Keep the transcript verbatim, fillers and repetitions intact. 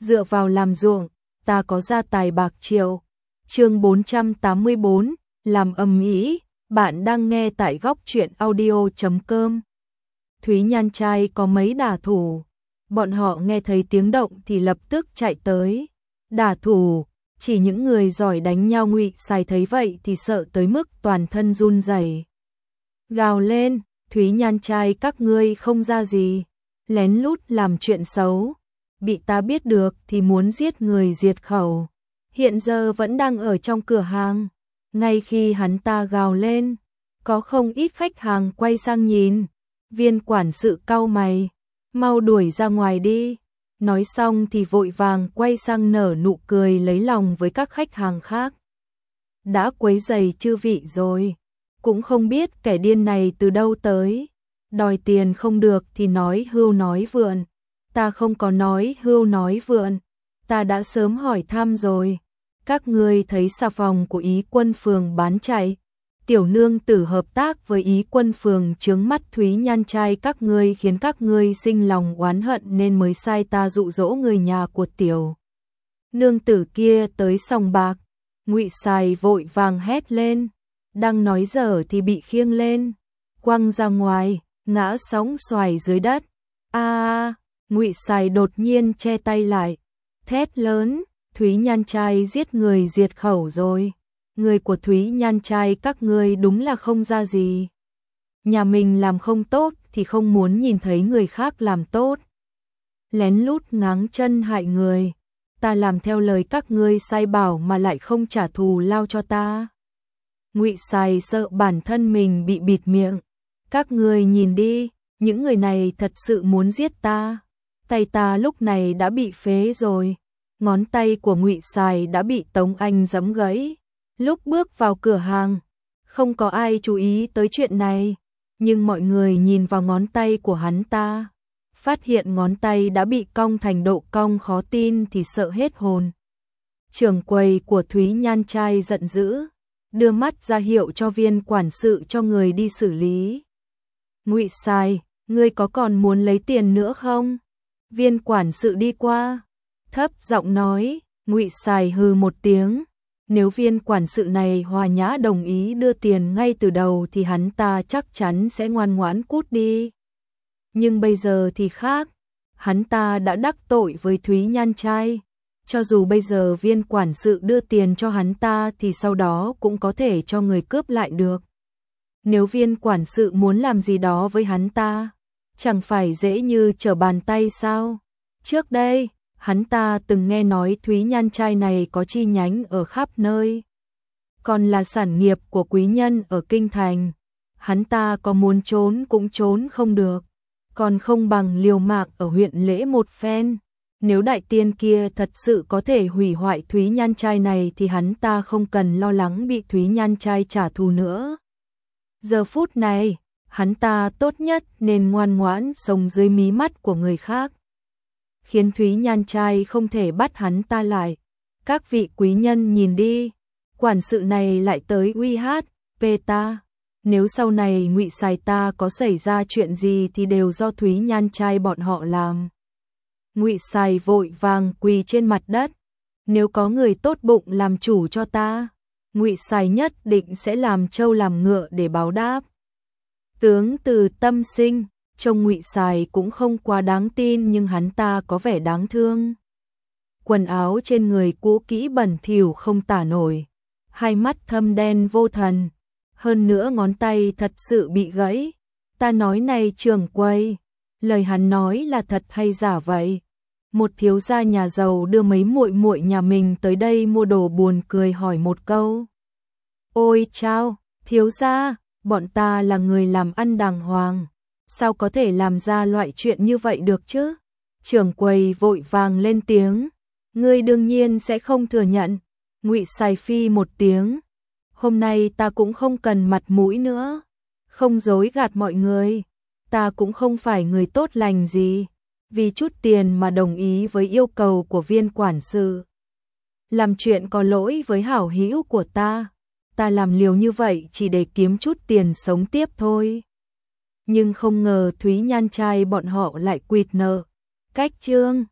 dựa vào làm ruộng, ta có gia tài bạc triệu. Chương bốn trăm tám mươi bốn, làm ầm ĩ. Bạn đang nghe tại góc truyện audio chấm com. Thúy Nhan trai có mấy đả thủ, bọn họ nghe thấy tiếng động thì lập tức chạy tới. Đả thủ, chỉ những người giỏi đánh nhau. Ngụy Sài thấy vậy thì sợ tới mức toàn thân run rẩy. Gào lên, Thúy Nhan trai các ngươi không ra gì, lén lút làm chuyện xấu, bị ta biết được thì muốn giết người diệt khẩu. Hiện giờ vẫn đang ở trong cửa hàng. Ngay khi hắn ta gào lên, có không ít khách hàng quay sang nhìn. Viên quản sự cau mày, mau đuổi ra ngoài đi. Nói xong thì vội vàng quay sang nở nụ cười lấy lòng với các khách hàng khác. Đã quấy rầy chư vị rồi, cũng không biết kẻ điên này từ đâu tới. Đòi tiền không được thì nói hưu nói vượn. Ta không có nói hưu nói vượn, ta đã sớm hỏi thăm rồi. Các ngươi thấy xà phòng của Ý Quân Phường bán chạy, tiểu nương tử hợp tác với Ý Quân Phường chướng mắt Thúy Nhan trai các ngươi, khiến các ngươi sinh lòng oán hận nên mới sai ta dụ dỗ người nhà của tiểu nương tử kia tới sòng bạc. Ngụy Sài vội vàng hét lên, đang nói dở thì bị khiêng lên, quăng ra ngoài, ngã sóng xoài dưới đất. A! Ngụy Sài đột nhiên che tay lại, thét lớn, Thúy Nhan trai giết người diệt khẩu rồi. Người của Thúy Nhan trai các ngươi đúng là không ra gì. Nhà mình làm không tốt thì không muốn nhìn thấy người khác làm tốt. Lén lút ngáng chân hại người. Ta làm theo lời các ngươi sai bảo mà lại không trả thù lao cho ta. Ngụy Sài sợ bản thân mình bị bịt miệng. Các ngươi nhìn đi, những người này thật sự muốn giết ta. Tay ta lúc này đã bị phế rồi. Ngón tay của Ngụy Sài đã bị Tống Anh giẫm gãy. Lúc bước vào cửa hàng, không có ai chú ý tới chuyện này, nhưng mọi người nhìn vào ngón tay của hắn ta, phát hiện ngón tay đã bị cong thành độ cong khó tin thì sợ hết hồn. Trưởng quầy của Thúy Nhan trai giận dữ, đưa mắt ra hiệu cho viên quản sự cho người đi xử lý. Ngụy Sài, ngươi có còn muốn lấy tiền nữa không? Viên quản sự đi qua, thấp giọng nói. Ngụy Sài hừ một tiếng. Nếu viên quản sự này hòa nhã đồng ý đưa tiền ngay từ đầu thì hắn ta chắc chắn sẽ ngoan ngoãn cút đi. Nhưng bây giờ thì khác, hắn ta đã đắc tội với Thúy Nhan trai. Cho dù bây giờ viên quản sự đưa tiền cho hắn ta thì sau đó cũng có thể cho người cướp lại được. Nếu viên quản sự muốn làm gì đó với hắn ta, chẳng phải dễ như trở bàn tay sao? Trước đây, hắn ta từng nghe nói Thúy Nhan trai này có chi nhánh ở khắp nơi, còn là sản nghiệp của quý nhân ở kinh thành. Hắn ta có muốn trốn cũng trốn không được, còn không bằng liều mạng ở huyện Lễ một phen. Nếu đại tiên kia thật sự có thể hủy hoại Thúy Nhan trai này thì hắn ta không cần lo lắng bị Thúy Nhan trai trả thù nữa. Giờ phút này, hắn ta tốt nhất nên ngoan ngoãn sống dưới mí mắt của người khác, khiến Thúy Nhan trai không thể bắt hắn ta lại. Các vị quý nhân nhìn đi, quản sự này lại tới uy hát pê ta. Nếu sau này Ngụy Sài ta có xảy ra chuyện gì thì đều do Thúy Nhan trai bọn họ làm. Ngụy Sài vội vàng quỳ trên mặt đất. Nếu có người tốt bụng làm chủ cho ta, Ngụy Sài nhất định sẽ làm trâu làm ngựa để báo đáp. Tướng từ tâm sinh, trông Ngụy Sài cũng không quá đáng tin nhưng hắn ta có vẻ đáng thương. Quần áo trên người cũ kỹ bẩn thỉu không tả nổi, hai mắt thâm đen vô thần, hơn nữa ngón tay thật sự bị gãy. Ta nói này trưởng quầy, lời hắn nói là thật hay giả vậy? Một thiếu gia nhà giàu đưa mấy muội muội nhà mình tới đây mua đồ buồn cười hỏi một câu. Ôi chao, thiếu gia, bọn ta là người làm ăn đàng hoàng, sao có thể làm ra loại chuyện như vậy được chứ? Trưởng quầy vội vàng lên tiếng, ngươi đương nhiên sẽ không thừa nhận. Ngụy Sài phi một tiếng, hôm nay ta cũng không cần mặt mũi nữa, không dối gạt mọi người, ta cũng không phải người tốt lành gì, vì chút tiền mà đồng ý với yêu cầu của viên quản sự. Làm chuyện có lỗi với hảo hữu của ta, ta làm liều như vậy chỉ để kiếm chút tiền sống tiếp thôi. Nhưng không ngờ Thúy Nhan trai bọn họ lại quỵt nợ. Cách chương